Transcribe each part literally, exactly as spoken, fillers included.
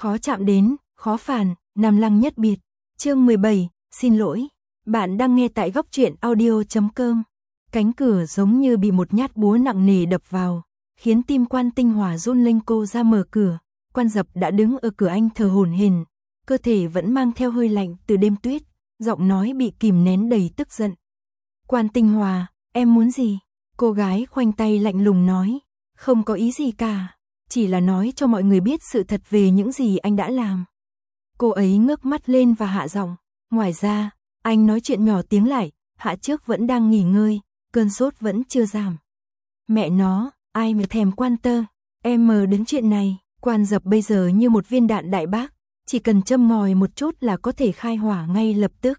Khó chạm đến, khó phản, Nam Lăng nhất biệt. Chương mười bảy, xin lỗi. Bạn đang nghe tại góc truyện audio chấm com. Cánh cửa giống như bị một nhát búa nặng nề đập vào, khiến tim Quan Tinh Hòa run lên. Cô ra mở cửa, Quan Dập đã đứng ở cửa anh thở hổn hển, cơ thể vẫn mang theo hơi lạnh từ đêm tuyết, giọng nói bị kìm nén đầy tức giận. Quan Tinh Hòa, em muốn gì? Cô gái khoanh tay lạnh lùng nói, không có ý gì cả, chỉ là nói cho mọi người biết sự thật về những gì anh đã làm. Cô ấy ngước mắt lên và hạ giọng, ngoài ra, anh nói chuyện nhỏ tiếng lại, Hạ Trước vẫn đang nghỉ ngơi, cơn sốt vẫn chưa giảm. Mẹ nó, ai mà thèm quan tơ, em mờ đến chuyện này. Quan Dập bây giờ như một viên đạn đại bác, chỉ cần châm ngòi một chút là có thể khai hỏa ngay lập tức.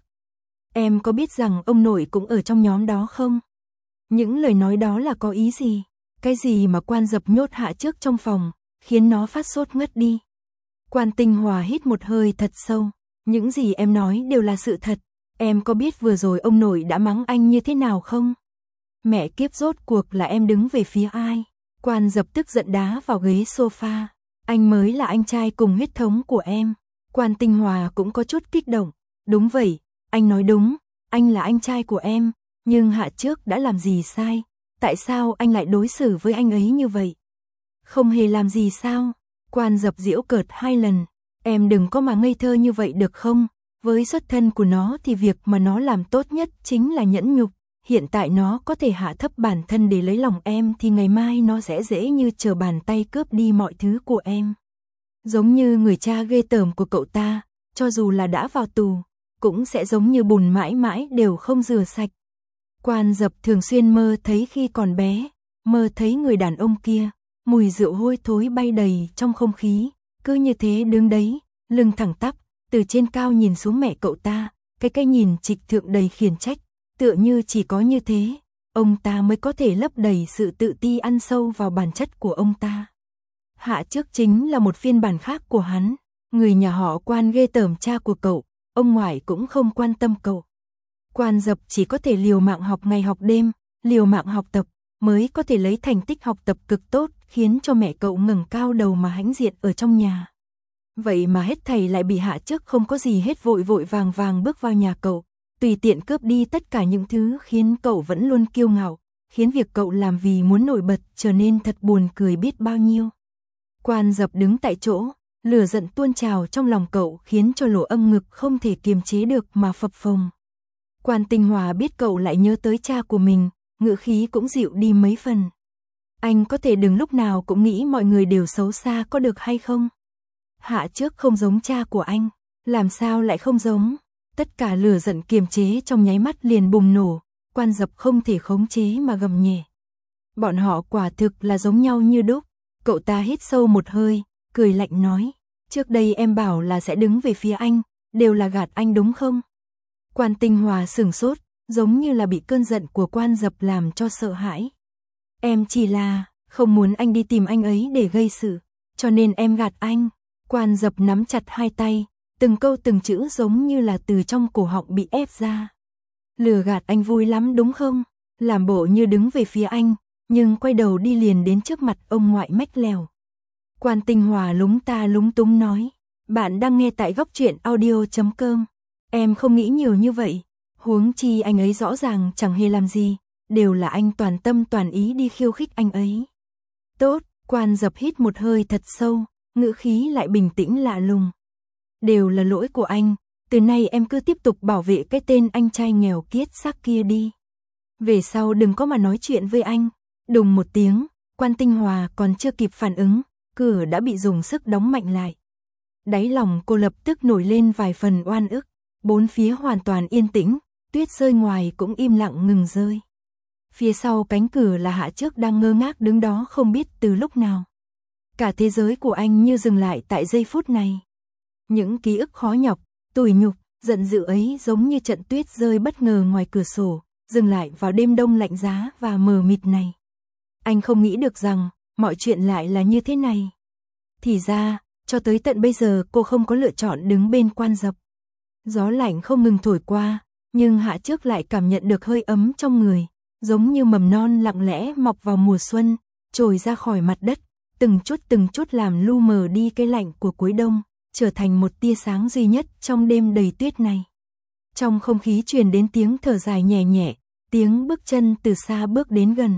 Em có biết rằng ông nội cũng ở trong nhóm đó không? Những lời nói đó là có ý gì? Cái gì mà Quan Dập nhốt Hạ Trước trong phòng, khiến nó phát sốt ngất đi? Quan Tinh Hòa hít một hơi thật sâu. Những gì em nói đều là sự thật. Em có biết vừa rồi ông nội đã mắng anh như thế nào không? Mẹ kiếp, rốt cuộc là em đứng về phía ai? Quan Dập tức giận đá vào ghế sofa. Anh mới là anh trai cùng huyết thống của em. Quan Tinh Hòa cũng có chút kích động. Đúng vậy, anh nói đúng, anh là anh trai của em. Nhưng Hạ Trước đã làm gì sai? Tại sao anh lại đối xử với anh ấy như vậy? Không hề làm gì sao? Quan Dập giễu cợt hai lần. Em đừng có mà ngây thơ như vậy được không? Với xuất thân của nó thì việc mà nó làm tốt nhất chính là nhẫn nhục. Hiện tại nó có thể hạ thấp bản thân để lấy lòng em thì ngày mai nó sẽ dễ như trở bàn tay cướp đi mọi thứ của em. Giống như người cha ghê tởm của cậu ta, cho dù là đã vào tù, cũng sẽ giống như bùn mãi mãi đều không rửa sạch. Quan Dập thường xuyên mơ thấy khi còn bé, mơ thấy người đàn ông kia, mùi rượu hôi thối bay đầy trong không khí, cứ như thế đứng đấy, lưng thẳng tắp, từ trên cao nhìn xuống mẹ cậu ta, cái cái nhìn trịch thượng đầy khiển trách, tựa như chỉ có như thế, ông ta mới có thể lấp đầy sự tự ti ăn sâu vào bản chất của ông ta. Hạ Trước chính là một phiên bản khác của hắn, người nhà họ Quan ghê tởm cha của cậu, ông ngoại cũng không quan tâm cậu. Quan Dập chỉ có thể liều mạng học ngày học đêm, liều mạng học tập, mới có thể lấy thành tích học tập cực tốt, khiến cho mẹ cậu ngẩng cao đầu mà hãnh diện ở trong nhà. Vậy mà hết thảy lại bị Hạ Trước không có gì hết vội vội vàng vàng bước vào nhà cậu, tùy tiện cướp đi tất cả những thứ khiến cậu vẫn luôn kiêu ngạo, khiến việc cậu làm vì muốn nổi bật trở nên thật buồn cười biết bao nhiêu. Quan Dập đứng tại chỗ, lửa giận tuôn trào trong lòng cậu khiến cho lỗ âm ngực không thể kiềm chế được mà phập phồng. Quan Tinh Hòa biết cậu lại nhớ tới cha của mình, ngữ khí cũng dịu đi mấy phần. Anh có thể đừng lúc nào cũng nghĩ mọi người đều xấu xa có được hay không? Hạ Trước không giống cha của anh, làm sao lại không giống? Tất cả lửa giận kiềm chế trong nháy mắt liền bùng nổ, Quan Dập không thể khống chế mà gầm nhẹ. Bọn họ quả thực là giống nhau như đúc. Cậu ta hít sâu một hơi, cười lạnh nói, trước đây em bảo là sẽ đứng về phía anh, đều là gạt anh đúng không? Quan Tinh Hòa sửng sốt, giống như là bị cơn giận của Quan Dập làm cho sợ hãi. Em chỉ là không muốn anh đi tìm anh ấy để gây sự, cho nên em gạt anh. Quan Dập nắm chặt hai tay, từng câu từng chữ giống như là từ trong cổ họng bị ép ra. Lừa gạt anh vui lắm đúng không? Làm bộ như đứng về phía anh, nhưng quay đầu đi liền đến trước mặt ông ngoại mách lèo. Quan Tinh Hòa lúng ta lúng túng nói, bạn đang nghe tại góc truyện audio chấm com. Em không nghĩ nhiều như vậy, huống chi anh ấy rõ ràng chẳng hề làm gì, đều là anh toàn tâm toàn ý đi khiêu khích anh ấy. Tốt, Quan Dập hít một hơi thật sâu, ngữ khí lại bình tĩnh lạ lùng. Đều là lỗi của anh, từ nay em cứ tiếp tục bảo vệ cái tên anh trai nghèo kiết xác kia đi. Về sau đừng có mà nói chuyện với anh. Đùng một tiếng, Quan Tinh Hòa còn chưa kịp phản ứng, cửa đã bị dùng sức đóng mạnh lại. Đáy lòng cô lập tức nổi lên vài phần oan ức, bốn phía hoàn toàn yên tĩnh, tuyết rơi ngoài cũng im lặng ngừng rơi. Phía sau cánh cửa là Hạ Trước đang ngơ ngác đứng đó không biết từ lúc nào. Cả thế giới của anh như dừng lại tại giây phút này. Những ký ức khó nhọc, tủi nhục, giận dữ ấy giống như trận tuyết rơi bất ngờ ngoài cửa sổ, dừng lại vào đêm đông lạnh giá và mờ mịt này. Anh không nghĩ được rằng, mọi chuyện lại là như thế này. Thì ra, cho tới tận bây giờ cô không có lựa chọn đứng bên Quan Dập. Gió lạnh không ngừng thổi qua, nhưng Hạ Trước lại cảm nhận được hơi ấm trong người, giống như mầm non lặng lẽ mọc vào mùa xuân, trồi ra khỏi mặt đất, từng chút từng chút làm lu mờ đi cái lạnh của cuối đông, trở thành một tia sáng duy nhất trong đêm đầy tuyết này. Trong không khí truyền đến tiếng thở dài nhẹ nhẹ, tiếng bước chân từ xa bước đến gần.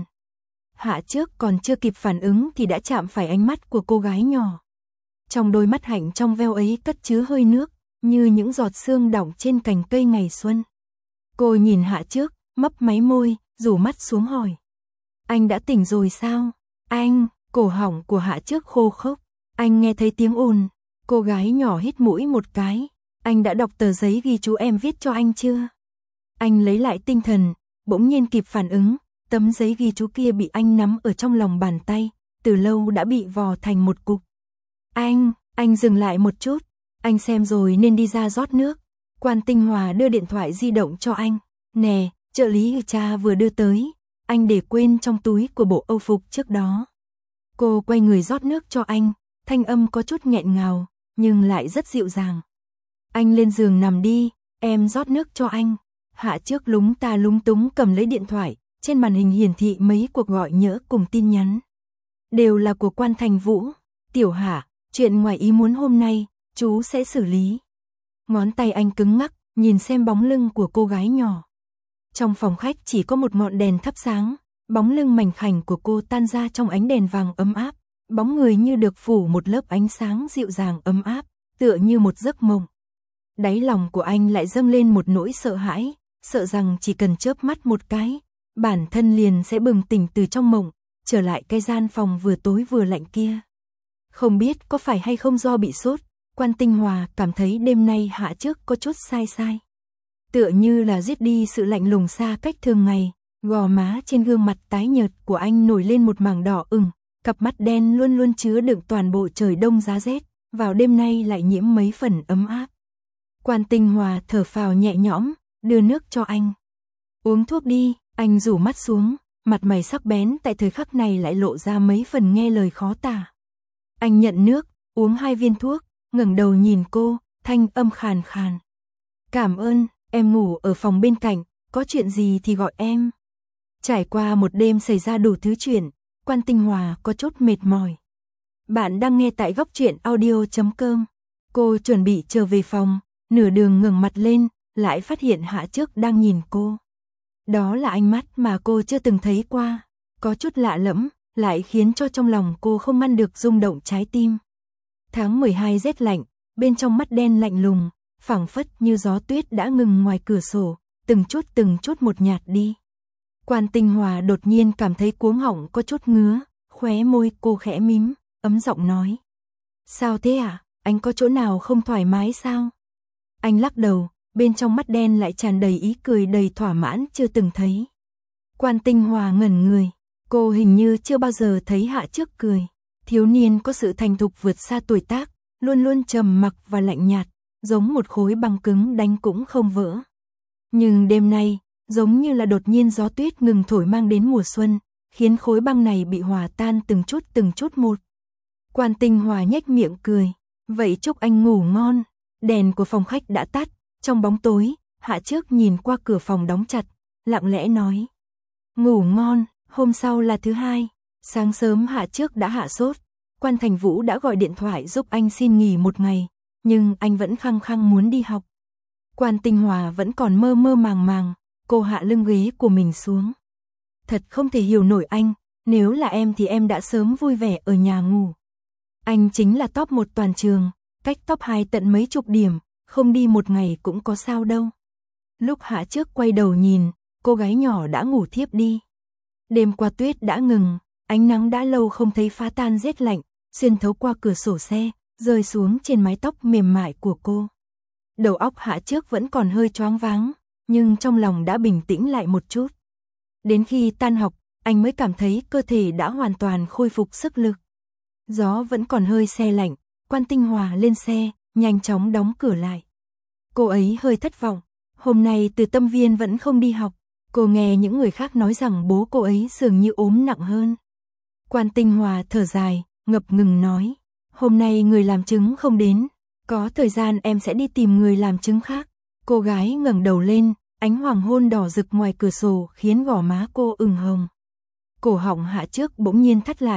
Hạ Trước còn chưa kịp phản ứng thì đã chạm phải ánh mắt của cô gái nhỏ. Trong đôi mắt hạnh trong veo ấy cất chứa hơi nước, như những giọt sương đọng trên cành cây ngày xuân. Cô nhìn Hạ Trước, mấp máy môi, rủ mắt xuống hỏi. Anh đã tỉnh rồi sao? Anh, cổ họng của Hạ Trước khô khốc. Anh nghe thấy tiếng ồn. Cô gái nhỏ hít mũi một cái. Anh đã đọc tờ giấy ghi chú em viết cho anh chưa? Anh lấy lại tinh thần, bỗng nhiên kịp phản ứng. Tấm giấy ghi chú kia bị anh nắm ở trong lòng bàn tay, từ lâu đã bị vò thành một cục. Anh, anh dừng lại một chút. Anh xem rồi nên đi ra rót nước. Quan Tinh Hòa đưa điện thoại di động cho anh. Nè, trợ lý cha vừa đưa tới. Anh để quên trong túi của bộ âu phục trước đó. Cô quay người rót nước cho anh. Thanh âm có chút nghẹn ngào, nhưng lại rất dịu dàng. Anh lên giường nằm đi, em rót nước cho anh. Hạ Trước lúng ta lúng túng cầm lấy điện thoại. Trên màn hình hiển thị mấy cuộc gọi nhỡ cùng tin nhắn. Đều là của Quan Thành Vũ. Tiểu Hạ, chuyện ngoài ý muốn hôm nay, chú sẽ xử lý. Ngón tay anh cứng ngắc, nhìn xem bóng lưng của cô gái nhỏ. Trong phòng khách chỉ có một ngọn đèn thắp sáng, bóng lưng mảnh khảnh của cô tan ra trong ánh đèn vàng ấm áp, bóng người như được phủ một lớp ánh sáng dịu dàng ấm áp, tựa như một giấc mộng. Đáy lòng của anh lại dâng lên một nỗi sợ hãi, sợ rằng chỉ cần chớp mắt một cái, bản thân liền sẽ bừng tỉnh từ trong mộng, trở lại cái gian phòng vừa tối vừa lạnh kia. Không biết có phải hay không do bị sốt, Quan Tinh Hòa cảm thấy đêm nay Hạ Trước có chút sai sai. Tựa như là giết đi sự lạnh lùng xa cách thường ngày, gò má trên gương mặt tái nhợt của anh nổi lên một mảng đỏ ửng, cặp mắt đen luôn luôn chứa đựng toàn bộ trời đông giá rét, vào đêm nay lại nhiễm mấy phần ấm áp. Quan Tinh Hòa thở phào nhẹ nhõm, đưa nước cho anh. Uống thuốc đi, anh rủ mắt xuống, mặt mày sắc bén tại thời khắc này lại lộ ra mấy phần nghe lời khó tả. Anh nhận nước, uống hai viên thuốc, ngẩng đầu nhìn cô, thanh âm khàn khàn. Cảm ơn, em ngủ ở phòng bên cạnh, có chuyện gì thì gọi em. Trải qua một đêm xảy ra đủ thứ chuyện, Quan Tinh Hòa có chút mệt mỏi. Bạn đang nghe tại góc truyện audio chấm com. Cô chuẩn bị trở về phòng, nửa đường ngẩng mặt lên, lại phát hiện Hạ Trước đang nhìn cô. Đó là ánh mắt mà cô chưa từng thấy qua, có chút lạ lẫm, lại khiến cho trong lòng cô không ngăn được rung động trái tim. Tháng mười hai rét lạnh, bên trong mắt đen lạnh lùng, phảng phất như gió tuyết đã ngừng ngoài cửa sổ, từng chút từng chút một nhạt đi. Quan Tinh Hòa đột nhiên cảm thấy cuống họng có chút ngứa, khóe môi cô khẽ mím, ấm giọng nói. Sao thế ạ? À? Anh có chỗ nào không thoải mái sao? Anh lắc đầu, bên trong mắt đen lại tràn đầy ý cười đầy thỏa mãn chưa từng thấy. Quan Tinh Hòa ngẩn người, cô hình như chưa bao giờ thấy Hạ Trước cười. Thiếu niên có sự thành thục vượt xa tuổi tác, luôn luôn trầm mặc và lạnh nhạt, giống một khối băng cứng đánh cũng không vỡ. Nhưng đêm nay, giống như là đột nhiên gió tuyết ngừng thổi mang đến mùa xuân, khiến khối băng này bị hòa tan từng chút từng chút một. Quan Tinh Hòa nhếch miệng cười, vậy chúc anh ngủ ngon. Đèn của phòng khách đã tắt, trong bóng tối, Hạ Trước nhìn qua cửa phòng đóng chặt, lặng lẽ nói. Ngủ ngon, hôm sau là thứ hai, sáng sớm Hạ Trước đã hạ sốt, Quan Thành Vũ đã gọi điện thoại giúp anh xin nghỉ một ngày, nhưng anh vẫn khăng khăng muốn đi học. Quan Tinh Hòa vẫn còn mơ mơ màng màng, cô hạ lưng ghế của mình xuống. Thật không thể hiểu nổi anh, nếu là em thì em đã sớm vui vẻ ở nhà ngủ. Anh chính là top một toàn trường, cách top hai tận mấy chục điểm, không đi một ngày cũng có sao đâu. Lúc Hạ Trước quay đầu nhìn, cô gái nhỏ đã ngủ thiếp đi. Đêm qua tuyết đã ngừng, ánh nắng đã lâu không thấy phá tan rét lạnh, xuyên thấu qua cửa sổ xe, rơi xuống trên mái tóc mềm mại của cô. Đầu óc Hạ Trước vẫn còn hơi choáng váng, nhưng trong lòng đã bình tĩnh lại một chút. Đến khi tan học, anh mới cảm thấy cơ thể đã hoàn toàn khôi phục sức lực. Gió vẫn còn hơi se lạnh, Quan Tinh Hòa lên xe, nhanh chóng đóng cửa lại. Cô ấy hơi thất vọng, hôm nay Từ Tâm Viên vẫn không đi học, cô nghe những người khác nói rằng bố cô ấy dường như ốm nặng hơn. Quan Tinh Hòa thở dài, ngập ngừng nói, hôm nay người làm chứng không đến, có thời gian em sẽ đi tìm người làm chứng khác. Cô gái ngẩng đầu lên, ánh hoàng hôn đỏ rực ngoài cửa sổ khiến gò má cô ửng hồng. Cổ họng Hạ Trước bỗng nhiên thắt lại,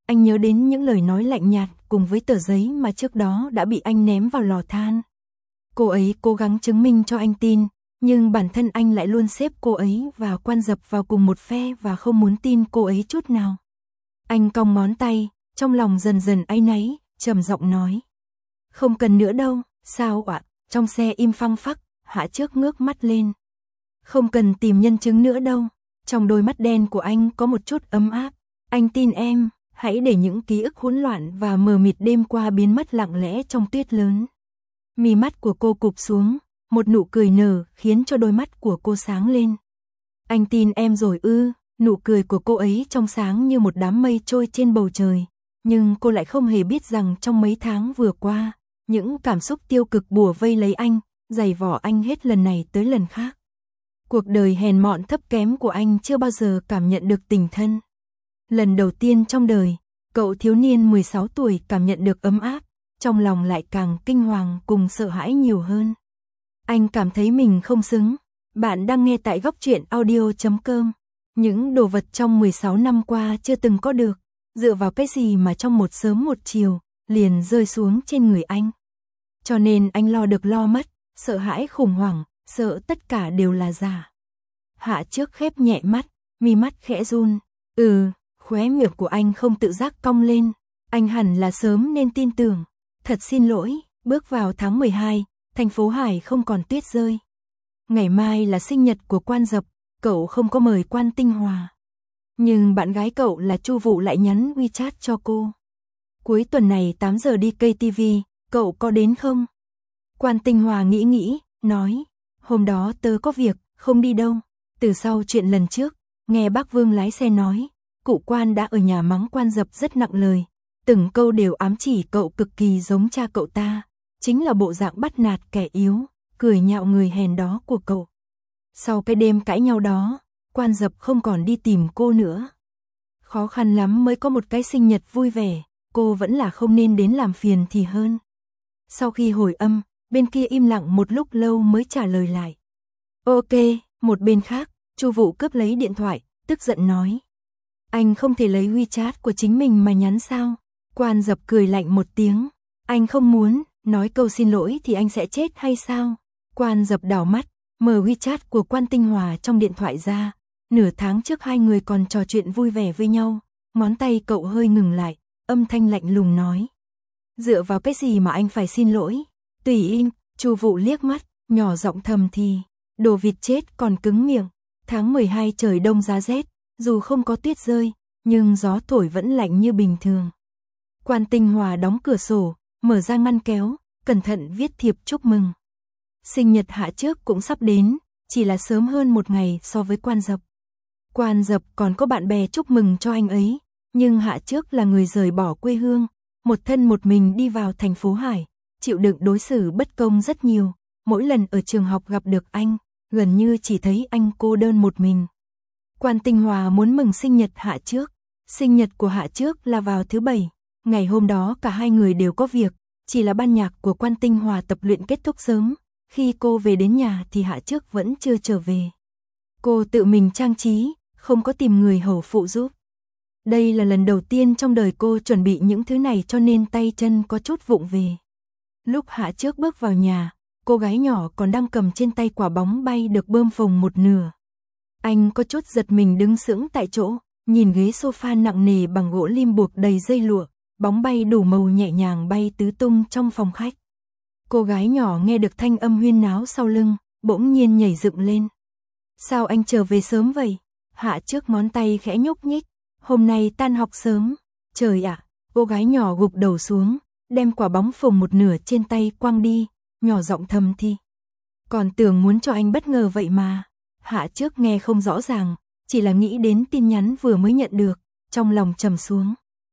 Anh nhớ đến những lời nói lạnh nhạt cùng với tờ giấy mà trước đó đã bị anh ném vào lò than. Cô ấy cố gắng chứng minh cho anh tin, nhưng bản thân anh lại luôn xếp cô ấy và Quan Dập vào cùng một phe và không muốn tin cô ấy chút nào. Anh cong ngón tay, trong lòng dần dần áy náy, trầm giọng nói. Không cần nữa đâu, sao ạ? Trong xe im phăng phắc, Hạ Trước ngước mắt lên. Không cần tìm nhân chứng nữa đâu. Trong đôi mắt đen của anh có một chút ấm áp. Anh tin em, hãy để những ký ức hỗn loạn và mờ mịt đêm qua biến mất lặng lẽ trong tuyết lớn. Mí mắt của cô cụp xuống, một nụ cười nở khiến cho đôi mắt của cô sáng lên. Anh tin em rồi ư? Nụ cười của cô ấy trong sáng như một đám mây trôi trên bầu trời. Nhưng cô lại không hề biết rằng trong mấy tháng vừa qua, những cảm xúc tiêu cực bủa vây lấy anh, giày vò anh hết lần này tới lần khác. Cuộc đời hèn mọn thấp kém của anh chưa bao giờ cảm nhận được tình thân. Lần đầu tiên trong đời, cậu thiếu niên mười sáu tuổi cảm nhận được ấm áp, trong lòng lại càng kinh hoàng cùng sợ hãi nhiều hơn. Anh cảm thấy mình không xứng. Bạn đang nghe tại góc truyện audio chấm com. Những đồ vật trong mười sáu năm qua chưa từng có được, dựa vào cái gì mà trong một sớm một chiều, liền rơi xuống trên người anh. Cho nên anh lo được lo mất, sợ hãi khủng hoảng, sợ tất cả đều là giả. Hạ Trước khép nhẹ mắt, mi mắt khẽ run. Ừ, khóe miệng của anh không tự giác cong lên. Anh hẳn là sớm nên tin tưởng. Thật xin lỗi, bước vào tháng mười hai, thành phố Hải không còn tuyết rơi. Ngày mai là sinh nhật của Quan Dập, cậu không có mời Quan Tinh Hòa. Nhưng bạn gái cậu là Chu Vụ lại nhắn WeChat cho cô. Cuối tuần này tám giờ đi ca tê vê, cậu có đến không? Quan Tinh Hòa nghĩ nghĩ, nói, hôm đó tớ có việc, không đi đâu. Từ sau chuyện lần trước, nghe bác Vương lái xe nói, cụ Quan đã ở nhà mắng Quan Dập rất nặng lời. Từng câu đều ám chỉ cậu cực kỳ giống cha cậu ta, chính là bộ dạng bắt nạt kẻ yếu, cười nhạo người hèn đó của cậu. Sau cái đêm cãi nhau đó, Quan Dập không còn đi tìm cô nữa. Khó khăn lắm mới có một cái sinh nhật vui vẻ, cô vẫn là không nên đến làm phiền thì hơn. Sau khi hồi âm, bên kia im lặng một lúc lâu mới trả lời lại. Ok, một bên khác, Chu Vụ cướp lấy điện thoại, tức giận nói. Anh không thể lấy WeChat của chính mình mà nhắn sao? Quan Dập cười lạnh một tiếng. Anh không muốn, nói câu xin lỗi thì anh sẽ chết hay sao? Quan Dập đảo mắt, mở WeChat của Quan Tinh Hòa trong điện thoại ra. Nửa tháng trước hai người còn trò chuyện vui vẻ với nhau. Ngón tay cậu hơi ngừng lại, âm thanh lạnh lùng nói. Dựa vào cái gì mà anh phải xin lỗi? Tùy im, Chu Vụ liếc mắt, nhỏ giọng thầm thì. Đồ vịt chết còn cứng miệng. Tháng mười hai trời đông giá rét, dù không có tuyết rơi, nhưng gió thổi vẫn lạnh như bình thường. Quan Tinh Hòa đóng cửa sổ, mở ra ngăn kéo, cẩn thận viết thiệp chúc mừng. Sinh nhật Hạ Trước cũng sắp đến, chỉ là sớm hơn một ngày so với Quan Dập. Quan Dập còn có bạn bè chúc mừng cho anh ấy, nhưng Hạ Trước là người rời bỏ quê hương, một thân một mình đi vào thành phố Hải, chịu đựng đối xử bất công rất nhiều. Mỗi lần ở trường học gặp được anh, gần như chỉ thấy anh cô đơn một mình. Quan Tinh Hòa muốn mừng sinh nhật Hạ Trước. Sinh nhật của Hạ Trước là vào thứ Bảy. Ngày hôm đó cả hai người đều có việc, chỉ là ban nhạc của Quan Tinh Hòa tập luyện kết thúc sớm. Khi cô về đến nhà thì Hạ Trước vẫn chưa trở về. Cô tự mình trang trí, không có tìm người hầu phụ giúp. Đây là lần đầu tiên trong đời cô chuẩn bị những thứ này cho nên tay chân có chút vụng về. Lúc Hạ Trước bước vào nhà, cô gái nhỏ còn đang cầm trên tay quả bóng bay được bơm phồng một nửa. Anh có chút giật mình đứng sững tại chỗ, nhìn ghế sofa nặng nề bằng gỗ lim buộc đầy dây lụa, bóng bay đủ màu nhẹ nhàng bay tứ tung trong phòng khách. Cô gái nhỏ nghe được thanh âm huyên náo sau lưng, bỗng nhiên nhảy dựng lên. Sao anh trở về sớm vậy? Hạ Trước ngón tay khẽ nhúc nhích. Hôm nay tan học sớm. Trời ạ, cô gái nhỏ gục đầu xuống, đem quả bóng phồng một nửa trên tay quăng đi, nhỏ giọng thầm thì. Còn tưởng muốn cho anh bất ngờ vậy mà. Hạ Trước nghe không rõ ràng, chỉ là nghĩ đến tin nhắn vừa mới nhận được, trong lòng trầm xuống.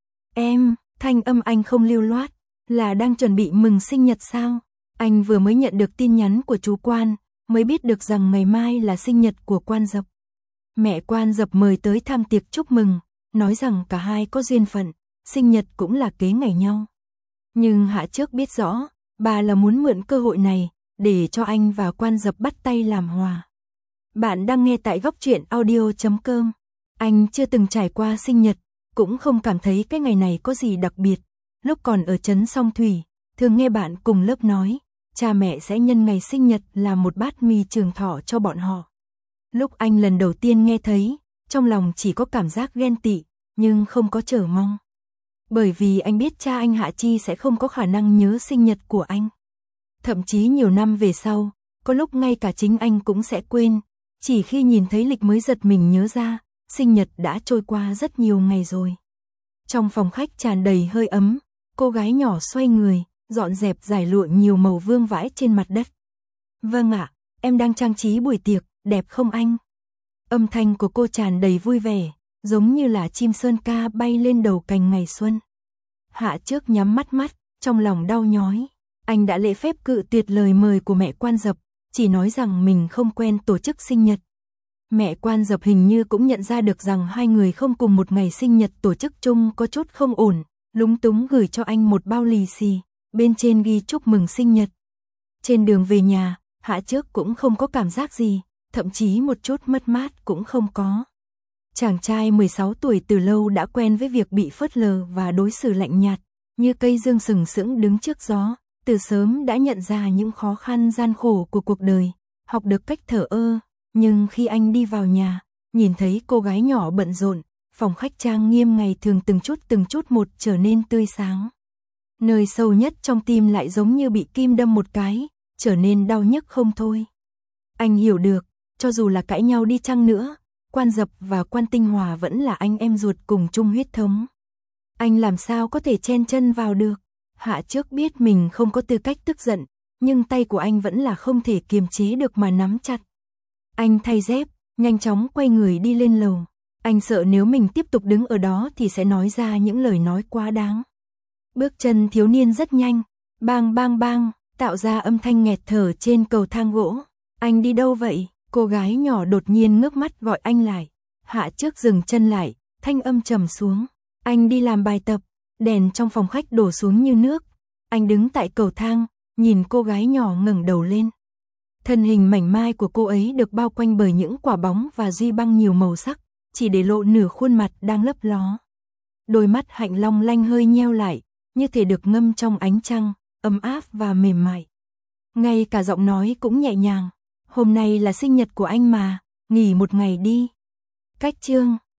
Em, thanh âm anh không lưu loát, là đang chuẩn bị mừng sinh nhật sao? Anh vừa mới nhận được tin nhắn của chú Quan, mới biết được rằng ngày mai là sinh nhật của Quan Dập. Mẹ Quan Dập mời tới tham tiệc chúc mừng, nói rằng cả hai có duyên phận, sinh nhật cũng là kế ngày nhau. Nhưng Hạ Trước biết rõ, bà là muốn mượn cơ hội này, để cho anh và Quan Dập bắt tay làm hòa. Bạn đang nghe tại góc truyện audio chấm com. Anh chưa từng trải qua sinh nhật, cũng không cảm thấy cái ngày này có gì đặc biệt. Lúc còn ở trấn Song Thủy, thường nghe bạn cùng lớp nói, cha mẹ sẽ nhân ngày sinh nhật làm một bát mì trường thọ cho bọn họ. Lúc anh lần đầu tiên nghe thấy, trong lòng chỉ có cảm giác ghen tị, nhưng không có chờ mong. Bởi vì anh biết cha anh Hạ Chi sẽ không có khả năng nhớ sinh nhật của anh. Thậm chí nhiều năm về sau, có lúc ngay cả chính anh cũng sẽ quên, chỉ khi nhìn thấy lịch mới giật mình nhớ ra, sinh nhật đã trôi qua rất nhiều ngày rồi. Trong phòng khách tràn đầy hơi ấm, cô gái nhỏ xoay người, dọn dẹp giải lụa nhiều màu vương vãi trên mặt đất. Vâng ạ, em đang trang trí buổi tiệc, đẹp không anh? Âm thanh của cô tràn đầy vui vẻ, giống như là chim sơn ca bay lên đầu cành ngày xuân. Hạ Trước nhắm mắt mắt, trong lòng đau nhói. Anh đã lễ phép cự tuyệt lời mời của mẹ Quan Dập, chỉ nói rằng mình không quen tổ chức sinh nhật. Mẹ Quan Dập hình như cũng nhận ra được rằng hai người không cùng một ngày sinh nhật tổ chức chung có chút không ổn, lúng túng gửi cho anh một bao lì xì, bên trên ghi chúc mừng sinh nhật. Trên đường về nhà, Hạ Trước cũng không có cảm giác gì, thậm chí một chút mất mát cũng không có. Chàng trai mười sáu tuổi từ lâu đã quen với việc bị phớt lờ và đối xử lạnh nhạt, như cây dương sừng sững đứng trước gió, từ sớm đã nhận ra những khó khăn gian khổ của cuộc đời, học được cách thờ ơ. Nhưng khi anh đi vào nhà, nhìn thấy cô gái nhỏ bận rộn, phòng khách trang nghiêm ngày thường từng chút từng chút một trở nên tươi sáng. Nơi sâu nhất trong tim lại giống như bị kim đâm một cái, trở nên đau nhức không thôi. Anh hiểu được, cho dù là cãi nhau đi chăng nữa, Quan Dập và Quan Tinh Hòa vẫn là anh em ruột cùng chung huyết thống. Anh làm sao có thể chen chân vào được? Hạ Trước biết mình không có tư cách tức giận, nhưng tay của anh vẫn là không thể kiềm chế được mà nắm chặt. Anh thay dép, nhanh chóng quay người đi lên lầu. Anh sợ nếu mình tiếp tục đứng ở đó thì sẽ nói ra những lời nói quá đáng. Bước chân thiếu niên rất nhanh, bang bang bang, tạo ra âm thanh nghẹt thở trên cầu thang gỗ. Anh đi đâu vậy? Cô gái nhỏ đột nhiên ngước mắt gọi anh lại. Hạ Trước dừng chân lại, thanh âm trầm xuống. Anh đi làm bài tập. Đèn trong phòng khách đổ xuống như nước. Anh đứng tại cầu thang, nhìn cô gái nhỏ ngẩng đầu lên. Thân hình mảnh mai của cô ấy được bao quanh bởi những quả bóng và duy băng nhiều màu sắc, chỉ để lộ nửa khuôn mặt đang lấp ló. Đôi mắt hạnh long lanh hơi nheo lại, như thể được ngâm trong ánh trăng, ấm áp và mềm mại. Ngay cả giọng nói cũng nhẹ nhàng. Hôm nay là sinh nhật của anh mà, nghỉ một ngày đi. Cách chương